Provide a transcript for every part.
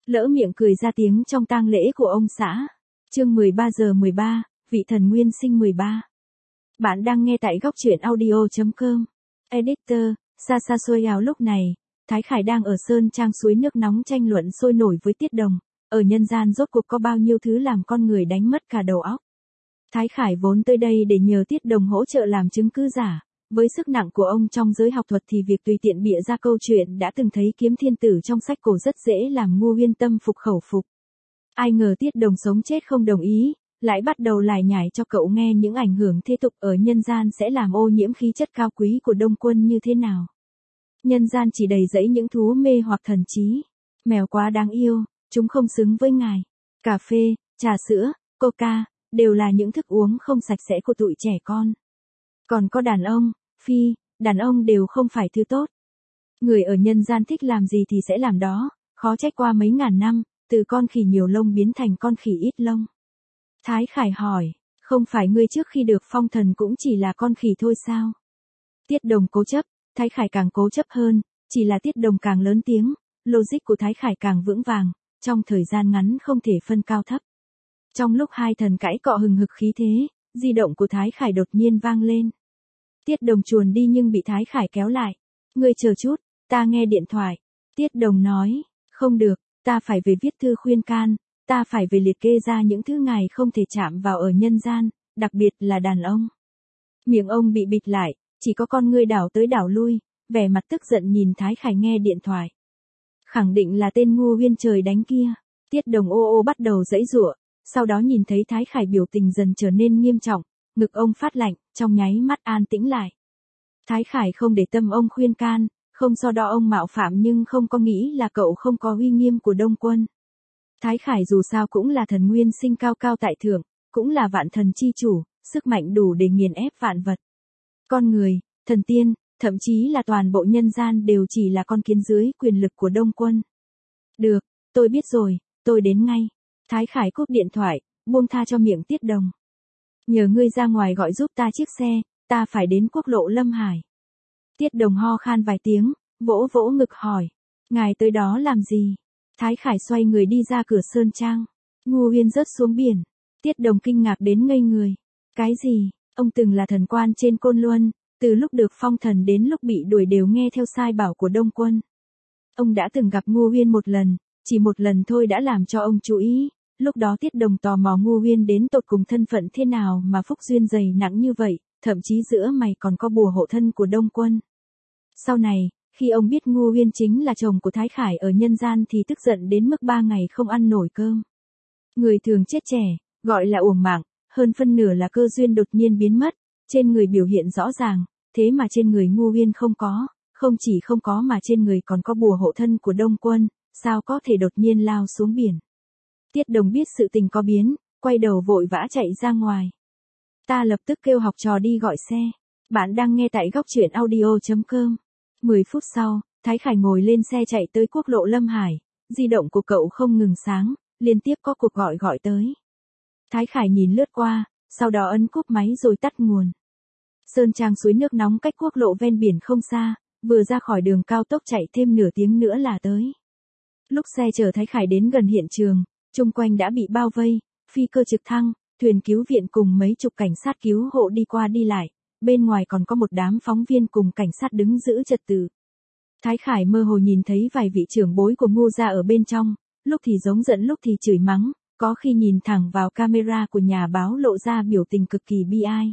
lỡ miệng cười ra tiếng trong tang lễ của ông xã. Chương 13:13, vị thần nguyên sinh 13. Bạn đang nghe tại góc truyện audio.com. Editor, Sa Xôi Áo. Lúc này, Thái Khải đang ở sơn trang suối nước nóng tranh luận sôi nổi với Tiết Đồng. Ở nhân gian rốt cuộc có bao nhiêu thứ làm con người đánh mất cả đầu óc. Thái Khải vốn tới đây để nhờ Tiết Đồng hỗ trợ làm chứng cứ giả. Với sức nặng của ông trong giới học thuật thì việc tùy tiện bịa ra câu chuyện đã từng thấy kiếm thiên tử trong sách cổ rất dễ làm Ngô Uyên tâm phục khẩu phục. Ai ngờ Tiết Đồng sống chết không đồng ý, lại bắt đầu lải nhải cho cậu nghe những ảnh hưởng thế tục ở nhân gian sẽ làm ô nhiễm khí chất cao quý của Đông Quân như thế nào. Nhân gian chỉ đầy rẫy những thú mê hoặc thần trí. Mèo quá đáng yêu, chúng không xứng với ngài. Cà phê, trà sữa, coca, đều là những thức uống không sạch sẽ của tụi trẻ con. Còn có đàn ông, đàn ông đều không phải thứ tốt. Người ở nhân gian thích làm gì thì sẽ làm đó, khó trách qua mấy ngàn năm, từ con khỉ nhiều lông biến thành con khỉ ít lông. Thái Khải hỏi, không phải ngươi trước khi được phong thần cũng chỉ là con khỉ thôi sao? Tiết Đồng cố chấp, Thái Khải càng cố chấp hơn, chỉ là Tiết Đồng càng lớn tiếng, logic của Thái Khải càng vững vàng, trong thời gian ngắn không thể phân cao thấp. Trong lúc hai thần cãi cọ hừng hực khí thế, di động của Thái Khải đột nhiên vang lên. Tiết Đồng chuồn đi nhưng bị Thái Khải kéo lại. Ngươi chờ chút, ta nghe điện thoại. Tiết Đồng nói, không được, ta phải về viết thư khuyên can, ta phải về liệt kê ra những thứ ngài không thể chạm vào ở nhân gian, đặc biệt là đàn ông. Miệng ông bị bịt lại, chỉ có con ngươi đảo tới đảo lui, vẻ mặt tức giận nhìn Thái Khải nghe điện thoại. Khẳng định là tên Ngô Uyên trời đánh kia. Tiết Đồng ô bắt đầu giãy giụa, sau đó nhìn thấy Thái Khải biểu tình dần trở nên nghiêm trọng, ngực ông phát lạnh, trong nháy mắt an tĩnh lại. Thái Khải không để tâm ông khuyên can, không so đo ông mạo phạm nhưng không có nghĩ là cậu không có uy nghiêm của Đông Quân. Thái Khải dù sao cũng là thần nguyên sinh cao cao tại thượng, cũng là vạn thần chi chủ, sức mạnh đủ để nghiền ép vạn vật. Con người, thần tiên, thậm chí là toàn bộ nhân gian đều chỉ là con kiến dưới quyền lực của Đông Quân. Được, tôi biết rồi, tôi đến ngay. Thái Khải cúp điện thoại, buông tha cho miệng Tiết Đồng. Nhờ ngươi ra ngoài gọi giúp ta chiếc xe, ta phải đến quốc lộ Lâm Hải. Tiết Đồng ho khan vài tiếng, vỗ vỗ ngực hỏi. Ngài tới đó làm gì? Thái Khải xoay người đi ra cửa sơn trang. Ngô Uyên rớt xuống biển. Tiết Đồng kinh ngạc đến ngây người. Cái gì? Ông từng là thần quan trên Côn Luân, từ lúc được phong thần đến lúc bị đuổi đều nghe theo sai bảo của Đông Quân. Ông đã từng gặp Ngô Uyên một lần, chỉ một lần thôi đã làm cho ông chú ý. Lúc đó Tiết Đồng tò mò Ngô Uyên đến tột cùng thân phận thế nào mà phúc duyên dày nặng như vậy, thậm chí giữa mày còn có bùa hộ thân của Đông Quân. Sau này, khi ông biết Ngô Uyên chính là chồng của Thái Khải ở nhân gian thì tức giận đến mức 3 ngày không ăn nổi cơm. Người thường chết trẻ, gọi là uổng mạng, hơn phân nửa là cơ duyên đột nhiên biến mất, trên người biểu hiện rõ ràng, thế mà trên người Ngô Uyên không có, không chỉ không có mà trên người còn có bùa hộ thân của Đông Quân, sao có thể đột nhiên lao xuống biển. Tiết Đồng biết sự tình có biến, quay đầu vội vã chạy ra ngoài. Ta lập tức kêu học trò đi gọi xe. Bạn đang nghe tại góc truyện audio.com. 10 phút sau, Thái Khải ngồi lên xe chạy tới quốc lộ Lâm Hải. Di động của cậu không ngừng sáng, liên tiếp có cuộc gọi tới. Thái Khải nhìn lướt qua, sau đó ấn cúp máy rồi tắt nguồn. Sơn trang suối nước nóng cách quốc lộ ven biển không xa, vừa ra khỏi đường cao tốc chạy thêm nửa tiếng nữa là tới. Lúc xe chở Thái Khải đến gần hiện trường, chung quanh đã bị bao vây, phi cơ trực thăng, thuyền cứu viện cùng mấy chục cảnh sát cứu hộ đi qua đi lại, bên ngoài còn có một đám phóng viên cùng cảnh sát đứng giữ trật tự. Thái Khải mơ hồ nhìn thấy vài vị trưởng bối của Ngô gia ở bên trong, lúc thì giống giận lúc thì chửi mắng, có khi nhìn thẳng vào camera của nhà báo lộ ra biểu tình cực kỳ bi ai.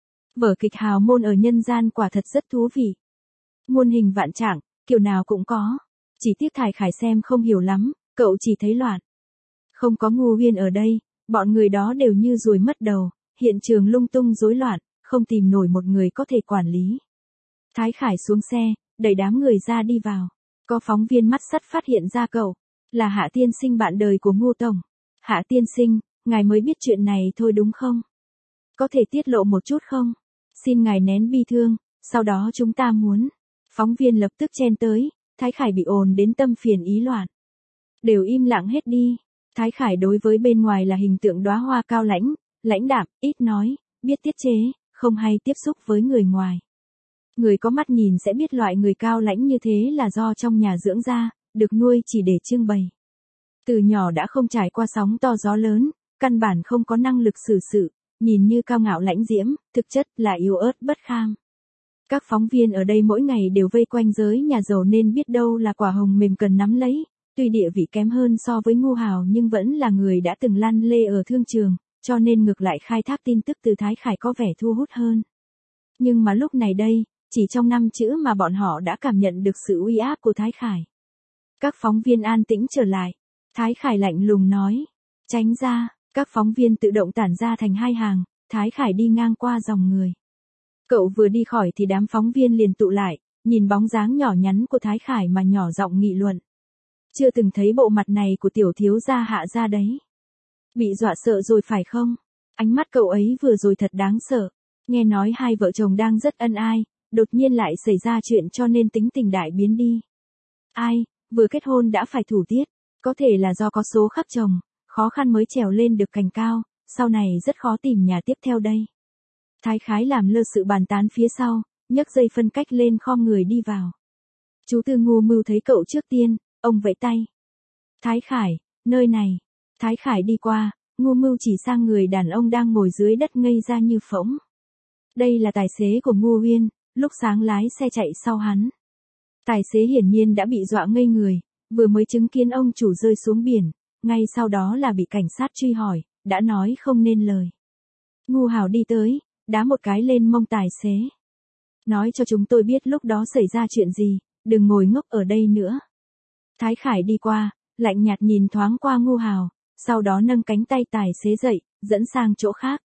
Vở kịch hào môn ở nhân gian quả thật rất thú vị. Muôn hình vạn trạng, kiểu nào cũng có. Chỉ tiếc Thái Khải xem không hiểu lắm, cậu chỉ thấy loạn. Không có Ngô Uyên ở đây, bọn người đó đều như ruồi mất đầu, hiện trường lung tung rối loạn, không tìm nổi một người có thể quản lý. Thái Khải xuống xe, đẩy đám người ra đi vào. Có phóng viên mắt sắt phát hiện ra cậu, là Hạ tiên sinh bạn đời của Ngô Tổng. Hạ tiên sinh, ngài mới biết chuyện này thôi đúng không? Có thể tiết lộ một chút không? Xin ngài nén bi thương, sau đó chúng ta muốn. Phóng viên lập tức chen tới, Thái Khải bị ồn đến tâm phiền ý loạn. Đều im lặng hết đi. Thái Khải đối với bên ngoài là hình tượng đóa hoa cao lãnh đạm, ít nói, biết tiết chế, không hay tiếp xúc với người ngoài. Người có mắt nhìn sẽ biết loại người cao lãnh như thế là do trong nhà dưỡng ra, được nuôi chỉ để trưng bày. Từ nhỏ đã không trải qua sóng to gió lớn, căn bản không có năng lực xử sự, nhìn như cao ngạo lãnh diễm, thực chất là yếu ớt bất kham. Các phóng viên ở đây mỗi ngày đều vây quanh giới nhà giàu nên biết đâu là quả hồng mềm cần nắm lấy, tuy địa vị kém hơn so với Ngô Hào nhưng vẫn là người đã từng lăn lê ở thương trường, cho nên ngược lại khai thác tin tức từ Thái Khải có vẻ thu hút hơn. Nhưng mà lúc này đây, chỉ trong 5 chữ mà bọn họ đã cảm nhận được sự uy áp của Thái Khải. Các phóng viên an tĩnh trở lại. Thái Khải lạnh lùng nói. Tránh ra, các phóng viên tự động tản ra thành hai hàng, Thái Khải đi ngang qua dòng người. Cậu vừa đi khỏi thì đám phóng viên liền tụ lại, nhìn bóng dáng nhỏ nhắn của Thái Khải mà nhỏ giọng nghị luận. Chưa từng thấy bộ mặt này của tiểu thiếu gia Hạ gia đấy. Bị dọa sợ rồi phải không? Ánh mắt cậu ấy vừa rồi thật đáng sợ. Nghe nói hai vợ chồng đang rất ân ai, đột nhiên lại xảy ra chuyện cho nên tính tình đại biến đi. Ai, vừa kết hôn đã phải thủ tiết, có thể là do có số khắp chồng, khó khăn mới trèo lên được cành cao, sau này rất khó tìm nhà tiếp theo đây. Thái Khái làm lơ sự bàn tán phía sau, nhấc dây phân cách lên khom người đi vào. Chú Tư Ngô Mưu thấy cậu trước tiên, ông vẫy tay. Thái Khải, nơi này. Thái Khải đi qua, Ngô Mưu chỉ sang người đàn ông đang ngồi dưới đất ngây ra như phỗng. Đây là tài xế của Ngô Uyên, lúc sáng lái xe chạy sau hắn. Tài xế hiển nhiên đã bị dọa ngây người, vừa mới chứng kiến ông chủ rơi xuống biển, ngay sau đó là bị cảnh sát truy hỏi, đã nói không nên lời. Ngô Hào đi tới, đá một cái lên mông tài xế. Nói cho chúng tôi biết lúc đó xảy ra chuyện gì, đừng ngồi ngốc ở đây nữa. Thái Khải đi qua, lạnh nhạt nhìn thoáng qua Ngô Hào, sau đó nâng cánh tay tài xế dậy, dẫn sang chỗ khác.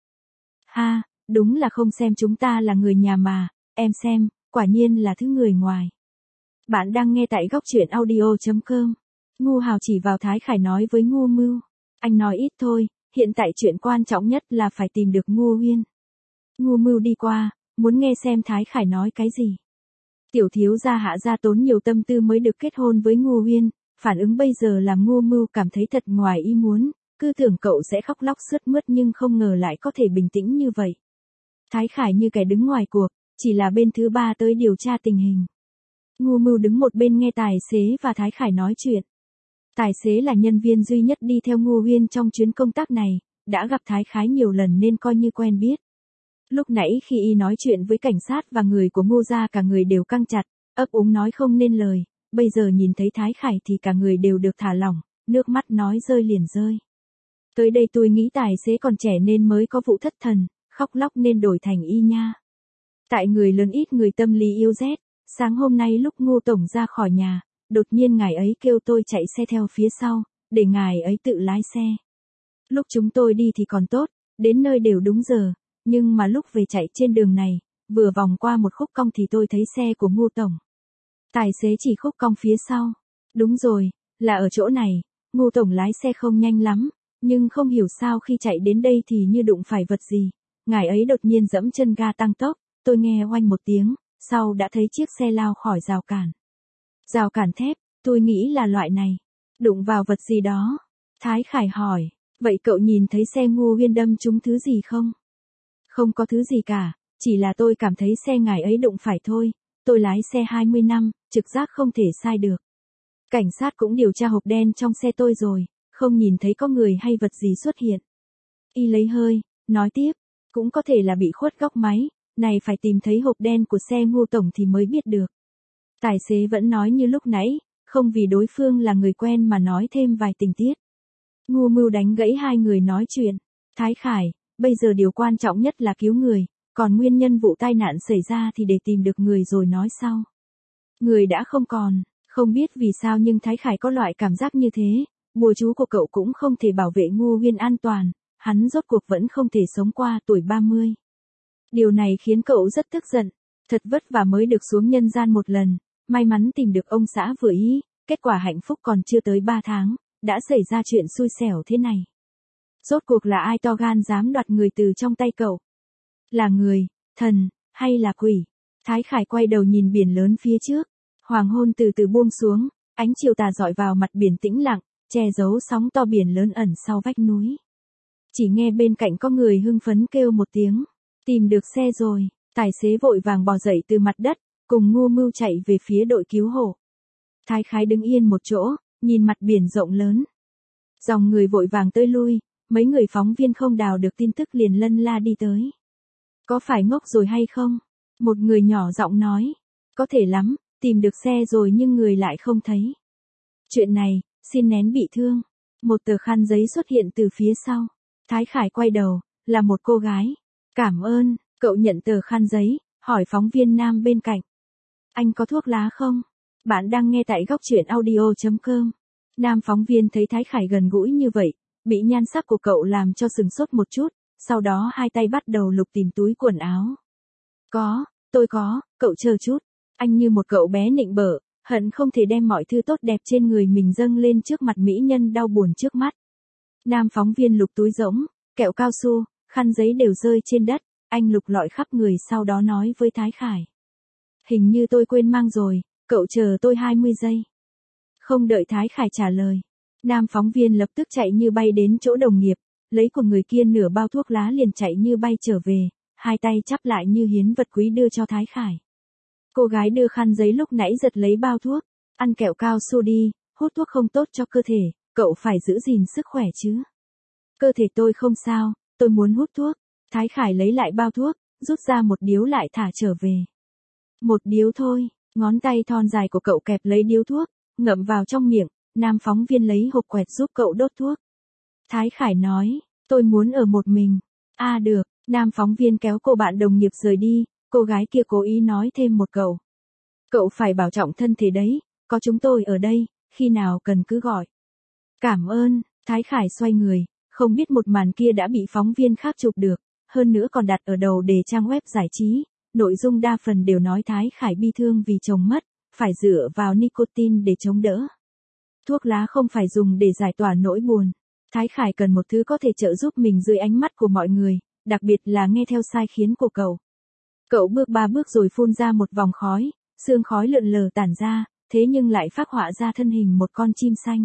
Ha, đúng là không xem chúng ta là người nhà mà, em xem, quả nhiên là thứ người ngoài. Bạn đang nghe tại góc truyện audio.com. Ngô Hào chỉ vào Thái Khải nói với Ngô Mưu. Anh nói ít thôi, hiện tại chuyện quan trọng nhất là phải tìm được Ngô Uyên. Ngô Mưu đi qua, muốn nghe xem Thái Khải nói cái gì. Tiểu thiếu gia Hạ gia tốn nhiều tâm tư mới được kết hôn với Ngô Uyên, phản ứng bây giờ làm Ngô Mưu cảm thấy thật ngoài ý muốn, cứ tưởng cậu sẽ khóc lóc sướt mướt nhưng không ngờ lại có thể bình tĩnh như vậy. Thái Khải như kẻ đứng ngoài cuộc, chỉ là bên thứ ba tới điều tra tình hình. Ngô Mưu đứng một bên nghe tài xế và Thái Khải nói chuyện. Tài xế là nhân viên duy nhất đi theo Ngô Uyên trong chuyến công tác này, đã gặp Thái Khải nhiều lần nên coi như quen biết. Lúc nãy khi y nói chuyện với cảnh sát và người của Ngô gia cả người đều căng chặt, ấp úng nói không nên lời, bây giờ nhìn thấy Thái Khải thì cả người đều được thả lỏng, nước mắt nói rơi liền rơi. Tới đây tôi nghĩ tài xế còn trẻ nên mới có vụ thất thần, khóc lóc nên đổi thành y nha. Tại người lớn ít người tâm lý yêu rét, sáng hôm nay lúc Ngô Tổng ra khỏi nhà, đột nhiên ngài ấy kêu tôi chạy xe theo phía sau, để ngài ấy tự lái xe. Lúc chúng tôi đi thì còn tốt, đến nơi đều đúng giờ, nhưng mà lúc về chạy trên đường này, vừa vòng qua một khúc cong thì tôi thấy xe của Ngô Tổng. Tài xế chỉ khúc cong phía sau. Đúng rồi, là ở chỗ này, Ngô Tổng lái xe không nhanh lắm, nhưng không hiểu sao khi chạy đến đây thì như đụng phải vật gì. Ngài ấy đột nhiên giẫm chân ga tăng tốc, tôi nghe oanh một tiếng, sau đã thấy chiếc xe lao khỏi rào cản. Rào cản thép, tôi nghĩ là loại này. Đụng vào vật gì đó. Thái Khải hỏi, vậy cậu nhìn thấy xe Ngô Uyên đâm trúng thứ gì không? Không có thứ gì cả, chỉ là tôi cảm thấy xe ngài ấy đụng phải thôi, tôi lái xe 20 năm, trực giác không thể sai được. Cảnh sát cũng điều tra hộp đen trong xe tôi rồi, không nhìn thấy có người hay vật gì xuất hiện. Y lấy hơi, nói tiếp, cũng có thể là bị khuất góc máy, này phải tìm thấy hộp đen của xe Ngô Tổng thì mới biết được. Tài xế vẫn nói như lúc nãy, không vì đối phương là người quen mà nói thêm vài tình tiết. Ngô Mưu đánh gãy hai người nói chuyện. Thái Khải, bây giờ điều quan trọng nhất là cứu người, còn nguyên nhân vụ tai nạn xảy ra thì để tìm được người rồi nói sau. Người đã không còn, không biết vì sao nhưng Thái Khải có loại cảm giác như thế, bùa chú của cậu cũng không thể bảo vệ Ngô Uyên an toàn, hắn rốt cuộc vẫn không thể sống qua tuổi 30. Điều này khiến cậu rất tức giận, thật vất vả mới được xuống nhân gian một lần, may mắn tìm được ông xã vừa ý, kết quả hạnh phúc còn chưa tới 3 tháng, đã xảy ra chuyện xui xẻo thế này. Rốt cuộc là ai to gan dám đoạt người từ trong tay cậu? Là người, thần, hay là quỷ? Thái Khải quay đầu nhìn biển lớn phía trước, hoàng hôn từ từ buông xuống, ánh chiều tà dọi vào mặt biển tĩnh lặng, che giấu sóng to biển lớn ẩn sau vách núi. Chỉ nghe bên cạnh có người hưng phấn kêu một tiếng, tìm được xe rồi, tài xế vội vàng bò dậy từ mặt đất, cùng Ngô Mưu chạy về phía đội cứu hộ. Thái Khải đứng yên một chỗ, nhìn mặt biển rộng lớn. Dòng người vội vàng tới lui, mấy người phóng viên không đào được tin tức liền lân la đi tới. Có phải ngốc rồi hay không? Một người nhỏ giọng nói. Có thể lắm, tìm được xe rồi nhưng người lại không thấy. Chuyện này, xin nén bị thương. Một tờ khăn giấy xuất hiện từ phía sau. Thái Khải quay đầu, là một cô gái. Cảm ơn, cậu nhận tờ khăn giấy, hỏi phóng viên nam bên cạnh. Anh có thuốc lá không? Bạn đang nghe tại góc truyện audio.com. Nam phóng viên thấy Thái Khải gần gũi như vậy, bị nhan sắc của cậu làm cho sừng sốt một chút, sau đó hai tay bắt đầu lục tìm túi quần áo. Tôi có, cậu chờ chút. Anh như một cậu bé nịnh bợ, hận không thể đem mọi thứ tốt đẹp trên người mình dâng lên trước mặt mỹ nhân đau buồn trước mắt. Nam phóng viên lục túi rỗng, kẹo cao su, khăn giấy đều rơi trên đất, anh lục lọi khắp người sau đó nói với Thái Khải. Hình như tôi quên mang rồi, cậu chờ tôi 20 giây. Không đợi Thái Khải trả lời, nam phóng viên lập tức chạy như bay đến chỗ đồng nghiệp, lấy của người kia nửa bao thuốc lá liền chạy như bay trở về, hai tay chắp lại như hiến vật quý đưa cho Thái Khải. Cô gái đưa khăn giấy lúc nãy giật lấy bao thuốc, ăn kẹo cao su đi, hút thuốc không tốt cho cơ thể, cậu phải giữ gìn sức khỏe chứ. Cơ thể tôi không sao, tôi muốn hút thuốc. Thái Khải lấy lại bao thuốc, rút ra một điếu lại thả trở về. Một điếu thôi, ngón tay thon dài của cậu kẹp lấy điếu thuốc, ngậm vào trong miệng, nam phóng viên lấy hộp quẹt giúp cậu đốt thuốc. Thái Khải nói, tôi muốn ở một mình. Được, nam phóng viên kéo cô bạn đồng nghiệp rời đi, cô gái kia cố ý nói thêm một câu. Cậu phải bảo trọng thân thể đấy, có chúng tôi ở đây, khi nào cần cứ gọi. Cảm ơn, Thái Khải xoay người, không biết một màn kia đã bị phóng viên khác chụp được, hơn nữa còn đặt ở đầu đề trang web giải trí, nội dung đa phần đều nói Thái Khải bi thương vì chồng mất, phải dựa vào nicotine để chống đỡ. Thuốc lá không phải dùng để giải tỏa nỗi buồn. Thái Khải cần một thứ có thể trợ giúp mình dưới ánh mắt của mọi người, đặc biệt là nghe theo sai khiến của cậu. Cậu bước 3 bước rồi phun ra một vòng khói, sương khói lượn lờ tản ra, thế nhưng lại phác họa ra thân hình một con chim xanh.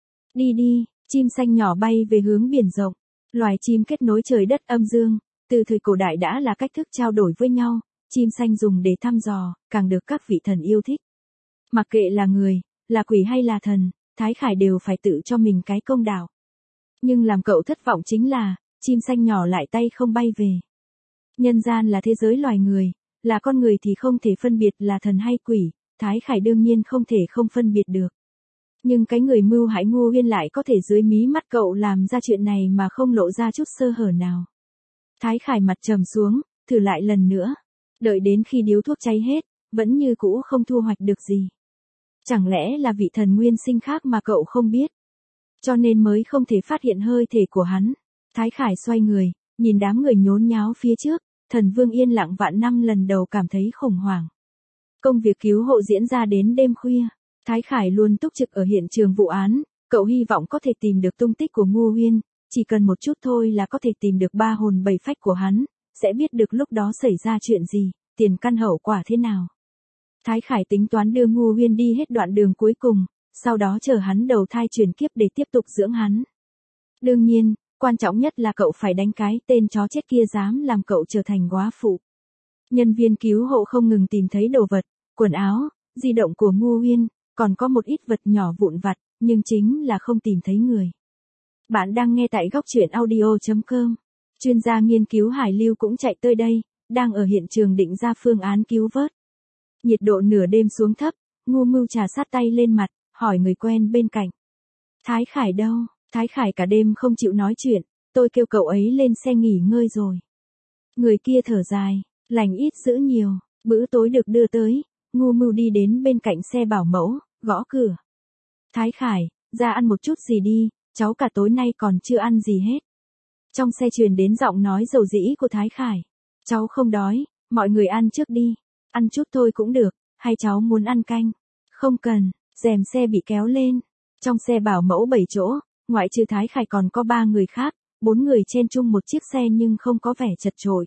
Đi đi, chim xanh nhỏ bay về hướng biển rộng. Loài chim kết nối trời đất âm dương, từ thời cổ đại đã là cách thức trao đổi với nhau, chim xanh dùng để thăm dò, càng được các vị thần yêu thích. Mặc kệ là người, là quỷ hay là thần, Thái Khải đều phải tự cho mình cái công đạo. Nhưng làm cậu thất vọng chính là, chim xanh nhỏ lại tay không bay về. Nhân gian là thế giới loài người, là con người thì không thể phân biệt là thần hay quỷ, Thái Khải đương nhiên không thể không phân biệt được. Nhưng cái người mưu hại Ngô Uyên lại có thể dưới mí mắt cậu làm ra chuyện này mà không lộ ra chút sơ hở nào. Thái Khải mặt trầm xuống, thử lại lần nữa. Đợi đến khi điếu thuốc cháy hết, vẫn như cũ không thu hoạch được gì. Chẳng lẽ là vị thần nguyên sinh khác mà cậu không biết? Cho nên mới không thể phát hiện hơi thể của hắn. Thái Khải xoay người, nhìn đám người nhốn nháo phía trước, thần vương yên lặng vạn năm lần đầu cảm thấy khủng hoảng. Công việc cứu hộ diễn ra đến đêm khuya. Thái Khải luôn túc trực ở hiện trường vụ án, cậu hy vọng có thể tìm được tung tích của Ngô Uyên, chỉ cần một chút thôi là có thể tìm được 3 hồn 7 phách của hắn, sẽ biết được lúc đó xảy ra chuyện gì, tiền căn hậu quả thế nào. Thái Khải tính toán đưa Ngô Uyên đi hết đoạn đường cuối cùng, sau đó chờ hắn đầu thai chuyển kiếp để tiếp tục dưỡng hắn. Đương nhiên, quan trọng nhất là cậu phải đánh cái tên chó chết kia dám làm cậu trở thành góa phụ. Nhân viên cứu hộ không ngừng tìm thấy đồ vật, quần áo, di động của Ngô Uyên, còn có một ít vật nhỏ vụn vặt, nhưng chính là không tìm thấy người. Bạn đang nghe tại góc truyện audio.com. Chuyên gia nghiên cứu hải lưu cũng chạy tới đây, đang ở hiện trường định ra phương án cứu vớt. Nhiệt độ nửa đêm xuống thấp, Ngô Mưu trà sát tay lên mặt, hỏi người quen bên cạnh. Thái Khải đâu? Thái Khải cả đêm không chịu nói chuyện, tôi kêu cậu ấy lên xe nghỉ ngơi rồi. Người kia thở dài, lành ít dữ nhiều, bữa tối được đưa tới, Ngô Mưu đi đến bên cạnh xe bảo mẫu, gõ cửa. Thái Khải, ra ăn một chút gì đi, cháu cả tối nay còn chưa ăn gì hết. Trong xe truyền đến giọng nói dầu dĩ của Thái Khải. Cháu không đói, mọi người ăn trước đi. Ăn chút thôi cũng được, hay cháu muốn ăn canh? Không cần, rèm xe bị kéo lên. Trong xe bảo mẫu 7 chỗ, ngoại trừ Thái Khải còn có 3 người khác, 4 người chen chung một chiếc xe nhưng không có vẻ chật chội.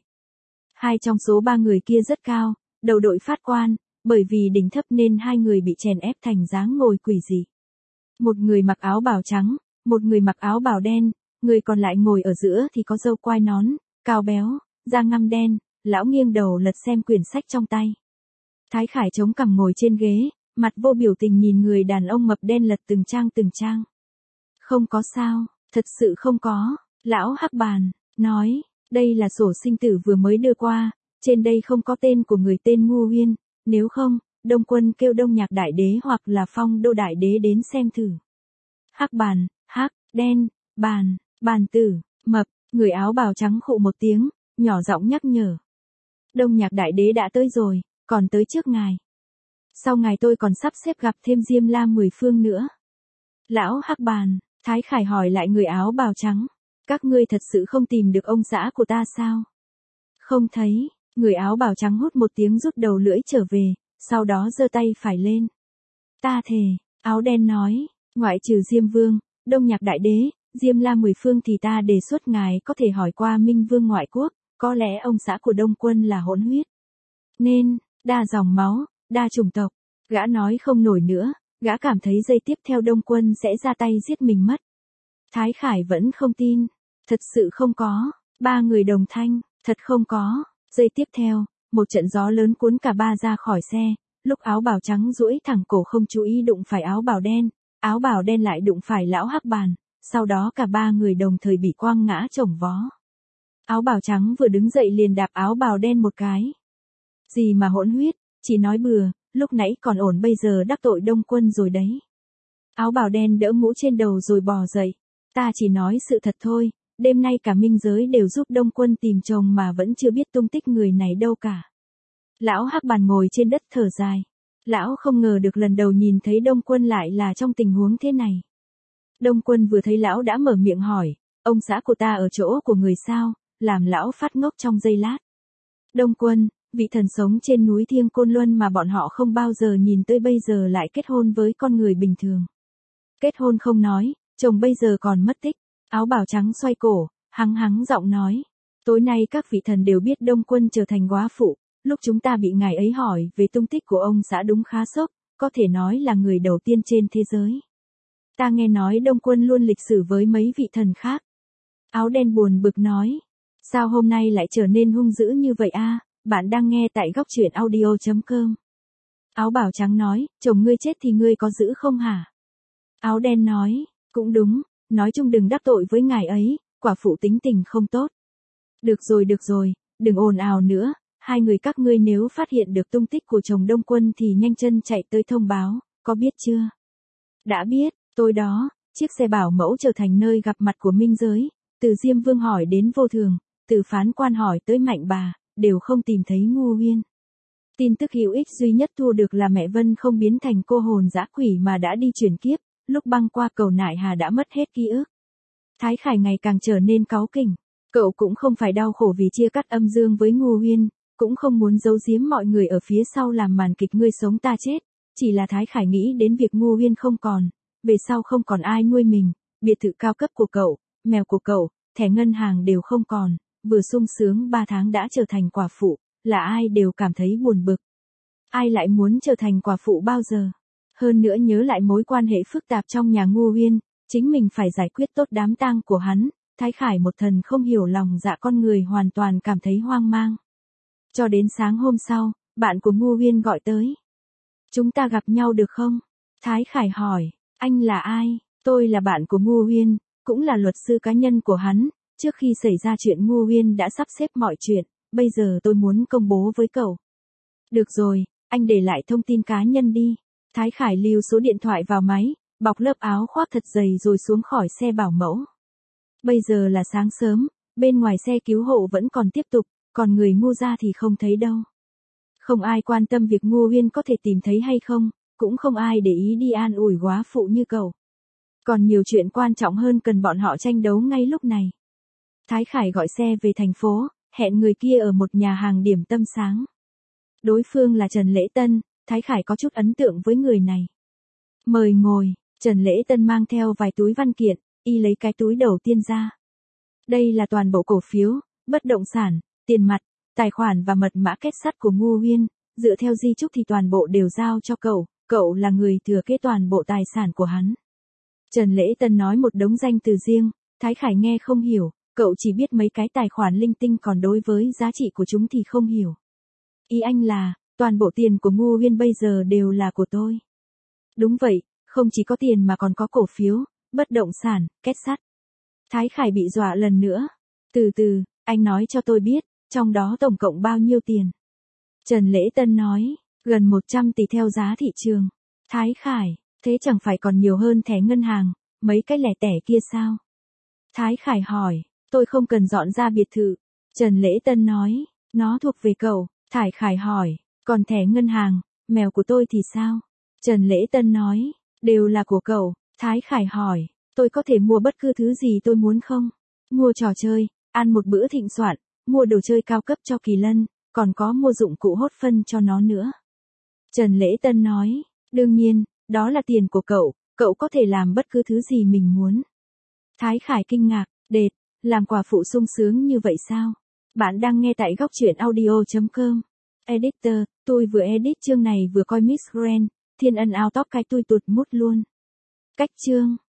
2 trong số 3 người kia rất cao, đầu đội phát quan, bởi vì đỉnh thấp nên 2 người bị chèn ép thành dáng ngồi quỷ dị. Một người mặc áo bào trắng, một người mặc áo bào đen, người còn lại ngồi ở giữa thì có râu quai nón, cao béo, da ngăm đen, lão nghiêng đầu lật xem quyển sách trong tay. Thái Khải chống cằm ngồi trên ghế, mặt vô biểu tình nhìn người đàn ông mập đen lật từng trang từng trang. Không có sao, thật sự không có. Lão Hắc Bàn, nói, đây là sổ sinh tử vừa mới đưa qua, trên đây không có tên của người tên Ngô Huyên, nếu không, Đông Quân kêu Đông Nhạc Đại Đế hoặc là Phong Đô Đại Đế đến xem thử. Hắc Bàn, hắc, đen, bàn, bàn tử, mập, người áo bào trắng khụ một tiếng, nhỏ giọng nhắc nhở. Đông Nhạc Đại Đế đã tới rồi, còn tới trước ngài. Sau ngài tôi còn sắp xếp gặp thêm Diêm La 10 phương nữa. Lão Hắc Bàn, Thái Khải hỏi lại người áo bào trắng. Các ngươi thật sự không tìm được ông xã của ta sao? Không thấy, người áo bào trắng hút một tiếng rút đầu lưỡi trở về, sau đó giơ tay phải lên. Ta thề, áo đen nói, ngoại trừ Diêm Vương, Đông Nhạc Đại Đế, Diêm La 10 phương thì ta đề xuất ngài có thể hỏi qua Minh Vương ngoại quốc, có lẽ ông xã của Đông Quân là hỗn huyết. Nên, đa dòng máu, đa chủng tộc. Gã nói không nổi nữa, gã cảm thấy giây tiếp theo Đông Quân sẽ ra tay giết mình mất. Thái Khải vẫn không tin. Thật sự không có. Ba người đồng thanh, thật không có. Giây tiếp theo, một trận gió lớn cuốn cả ba ra khỏi xe, lúc áo bào trắng duỗi thẳng cổ không chú ý đụng phải áo bào đen lại đụng phải lão Hắc Bàn, sau đó cả ba người đồng thời bị quăng ngã chồng vó. Áo bào trắng vừa đứng dậy liền đạp áo bào đen một cái. Gì mà hỗn huyết, chỉ nói bừa, lúc nãy còn ổn bây giờ đắc tội Đông Quân rồi đấy. Áo bào đen đỡ mũ trên đầu rồi bò dậy. Ta chỉ nói sự thật thôi, đêm nay cả minh giới đều giúp Đông Quân tìm chồng mà vẫn chưa biết tung tích người này đâu cả. Lão Hắc Bàn ngồi trên đất thở dài. Lão không ngờ được lần đầu nhìn thấy Đông Quân lại là trong tình huống thế này. Đông Quân vừa thấy lão đã mở miệng hỏi, ông xã của ta ở chỗ của người sao, làm lão phát ngốc trong giây lát. Đông Quân, vị thần sống trên núi Thiêng Côn Luân mà bọn họ không bao giờ nhìn tới bây giờ lại kết hôn với con người bình thường. Kết hôn không nói, chồng bây giờ còn mất tích. Áo bào trắng xoay cổ, hắng giọng nói. Tối nay các vị thần đều biết Đông Quân trở thành góa phụ, lúc chúng ta bị ngài ấy hỏi về tung tích của ông xã đúng khá sốc, có thể nói là người đầu tiên trên thế giới. Ta nghe nói Đông Quân luôn lịch sử với mấy vị thần khác. Áo đen buồn bực nói. Sao hôm nay lại trở nên hung dữ như vậy a? Bạn đang nghe tại góc truyện audio.com. Áo bào trắng nói, chồng ngươi chết thì ngươi có giữ không hả? Áo đen nói, cũng đúng, nói chung đừng đắc tội với ngài ấy, quả phụ tính tình không tốt. Được rồi, đừng ồn ào nữa, hai người các ngươi nếu phát hiện được tung tích của chồng Đông Quân thì nhanh chân chạy tới thông báo, có biết chưa? Đã biết, tôi đó, chiếc xe bảo mẫu trở thành nơi gặp mặt của minh giới, từ Diêm Vương hỏi đến Vô Thường, từ Phán Quan hỏi tới Mạnh Bà, đều không tìm thấy Ngô Huyên. Tin tức hữu ích duy nhất thu được là mẹ Vân không biến thành cô hồn dã quỷ mà đã đi chuyển kiếp, lúc băng qua cầu Nại Hà đã mất hết ký ức. Thái Khải ngày càng trở nên cáu kỉnh, cậu cũng không phải đau khổ vì chia cắt âm dương với Ngô Huyên, cũng không muốn giấu giếm mọi người ở phía sau làm màn kịch ngươi sống ta chết, chỉ là Thái Khải nghĩ đến việc Ngô Huyên không còn, về sau không còn ai nuôi mình, biệt thự cao cấp của cậu, mèo của cậu, thẻ ngân hàng đều không còn, vừa sung sướng 3 tháng đã trở thành quả phụ, là ai đều cảm thấy buồn bực. Ai lại muốn trở thành quả phụ bao giờ? Hơn nữa nhớ lại mối quan hệ phức tạp trong nhà Ngô Huyên, chính mình phải giải quyết tốt đám tang của hắn, Thái Khải một thần không hiểu lòng dạ con người hoàn toàn cảm thấy hoang mang. Cho đến sáng hôm sau, bạn của Ngô Huyên gọi tới. Chúng ta gặp nhau được không? Thái Khải hỏi, anh là ai? Tôi là bạn của Ngô Huyên, cũng là luật sư cá nhân của hắn, trước khi xảy ra chuyện Ngô Huyên đã sắp xếp mọi chuyện, bây giờ tôi muốn công bố với cậu. Được rồi, anh để lại thông tin cá nhân đi. Thái Khải lưu số điện thoại vào máy, bọc lớp áo khoác thật dày rồi xuống khỏi xe bảo mẫu. Bây giờ là sáng sớm, bên ngoài xe cứu hộ vẫn còn tiếp tục, còn người Ngô gia thì không thấy đâu. Không ai quan tâm việc Ngô Huyên có thể tìm thấy hay không, cũng không ai để ý đi an ủi góa phụ như cậu. Còn nhiều chuyện quan trọng hơn cần bọn họ tranh đấu ngay lúc này. Thái Khải gọi xe về thành phố, hẹn người kia ở một nhà hàng điểm tâm sáng. Đối phương là Trần Lễ Tân, Thái Khải có chút ấn tượng với người này. Mời ngồi, Trần Lễ Tân mang theo vài túi văn kiện, y lấy cái túi đầu tiên ra. Đây là toàn bộ cổ phiếu, bất động sản, tiền mặt, tài khoản và mật mã kết sắt của Ngô Huyên, dựa theo di chúc thì toàn bộ đều giao cho cậu là người thừa kế toàn bộ tài sản của hắn. Trần Lễ Tân nói một đống danh từ riêng, Thái Khải nghe không hiểu, cậu chỉ biết mấy cái tài khoản linh tinh còn đối với giá trị của chúng thì không hiểu. Ý anh là, toàn bộ tiền của Ngô Huyên bây giờ đều là của tôi. Đúng vậy, không chỉ có tiền mà còn có cổ phiếu, Bất động sản, kết sắt. Thái Khải bị dọa lần nữa. Từ từ, anh nói cho tôi biết, trong đó tổng cộng bao nhiêu tiền? Trần Lễ Tân nói, gần 100 tỷ theo giá thị trường. Thái Khải, thế chẳng phải còn nhiều hơn thẻ ngân hàng, mấy cái lẻ tẻ kia sao? Thái Khải hỏi, tôi không cần dọn ra biệt thự. Trần Lễ Tân nói, nó thuộc về cậu. Thái Khải hỏi, còn thẻ ngân hàng, mèo của tôi thì sao? Trần Lễ Tân nói, đều là của cậu. Thái Khải hỏi, tôi có thể mua bất cứ thứ gì tôi muốn không? Mua trò chơi, ăn một bữa thịnh soạn, mua đồ chơi cao cấp cho Kỳ Lân, còn có mua dụng cụ hốt phân cho nó nữa. Trần Lễ Tân nói, đương nhiên, đó là tiền của cậu có thể làm bất cứ thứ gì mình muốn. Thái Khải kinh ngạc, đệt, làm quả phụ sung sướng như vậy sao? Bạn đang nghe tại góc truyện audio.com. Editor, tôi vừa edit chương này vừa coi Miss Grand, Thiên Ân out top cái tôi tụt mút luôn. Cách chương.